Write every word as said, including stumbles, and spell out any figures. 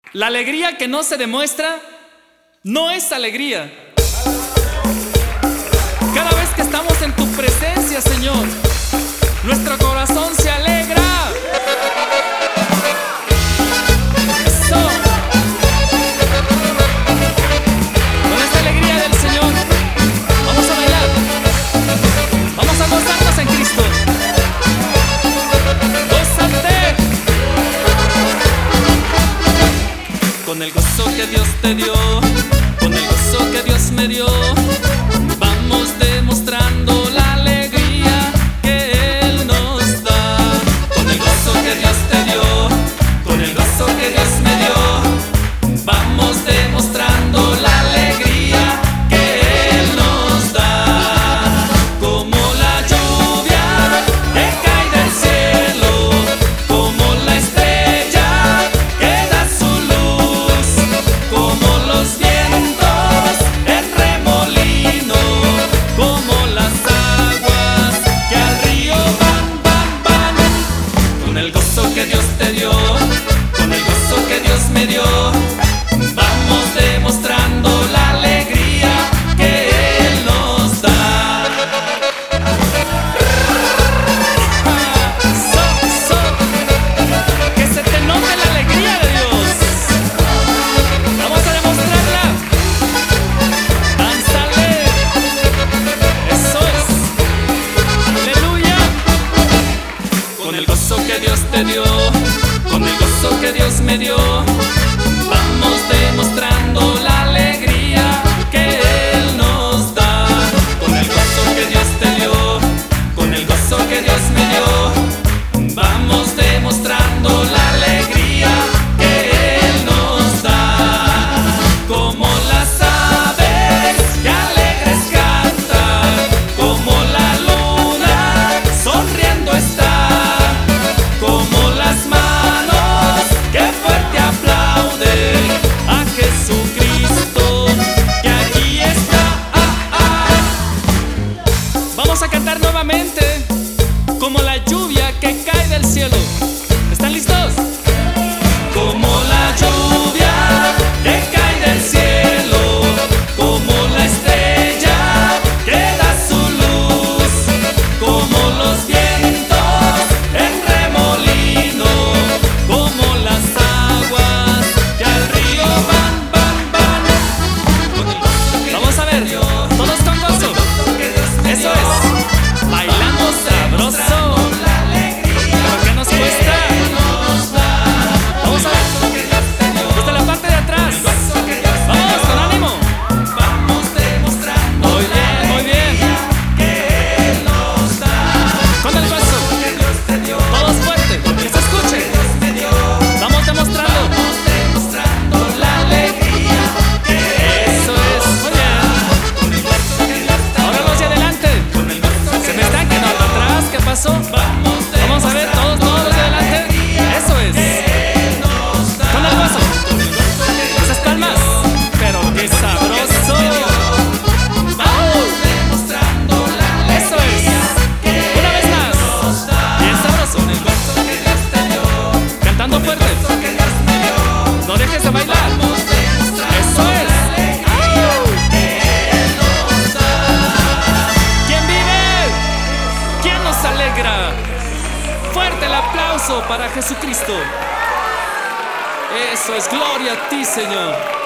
La alegría que no se demuestra no es alegría. Cada vez que estamos en tu presencia, Señor, nuestro corazón se alegra. Eso. Con esta alegría del Señor vamos a bailar, vamos a gozarnos en Cristo. Gózate con el gozo que Dios te dio, con el gozo que Dios me dio. Vamos demostrando la alegría que Él nos da. Con el gozo que Dios te dio, con el gozo que Dios me dio, vamos demostrando la alegría que Él nos da. Como la lluvia que cae del cielo, como la estrella que da su luz, como los vientos en remolino, como las aguas que al río van, van, van. Con el gozo que Dios te dio, con el gozo que Dios me dio, vamos demostrando la alegría que Él nos da. So, so, que se te note la alegría de Dios. Vamos a demostrarla. Dánzale. Eso es. Aleluya. Con el gozo que Dios te dio, con el gozo que Dios me dio, vamos demostrando la alegría que Él nos da. Con el gozo que Dios te dio, con el gozo que Dios me dio, vamos demostrando la alegría que Él nos da. Como las aves que alegres cantan, como la luna sonriendo está, como las manos que fuerte aplauden a Jesucristo que aquí está. Ah, ah. Vamos a cantar nuevamente, como la lluvia que cae del cielo. ¿Están listos? Como la lluvia que cae del cielo, como la estrella que da su luz, como los vientos en remolino, como las aguas que al río van, van, van. Vamos a ver, todos con gozo. Eso es, bailando sabroso. Pero ¿qué nos cuesta? Vamos a ver, desde la parte de atrás. Vamos, con ánimo. Muy bien, muy bien. Con el gozo, todos fuerte, que se escuche. Vamos demostrando la alegría. Eso es, muy bien. Ahora los de adelante. Se me están quedando atrás, ¿qué pasó? Vamos a ver, todos, todos los de adelante. Eso es. Con el gozo. Esas palmas. Pero qué sabroso. ¡Au! Eso es. Una vez más. Bien sabroso. Cantando fuerte. No dejes de bailar. Eso es. ¡Au! ¿Quién vive? ¿Quién nos alegra? Fuerte el aplauso para Jesucristo. Eso es, gloria a ti, Señor.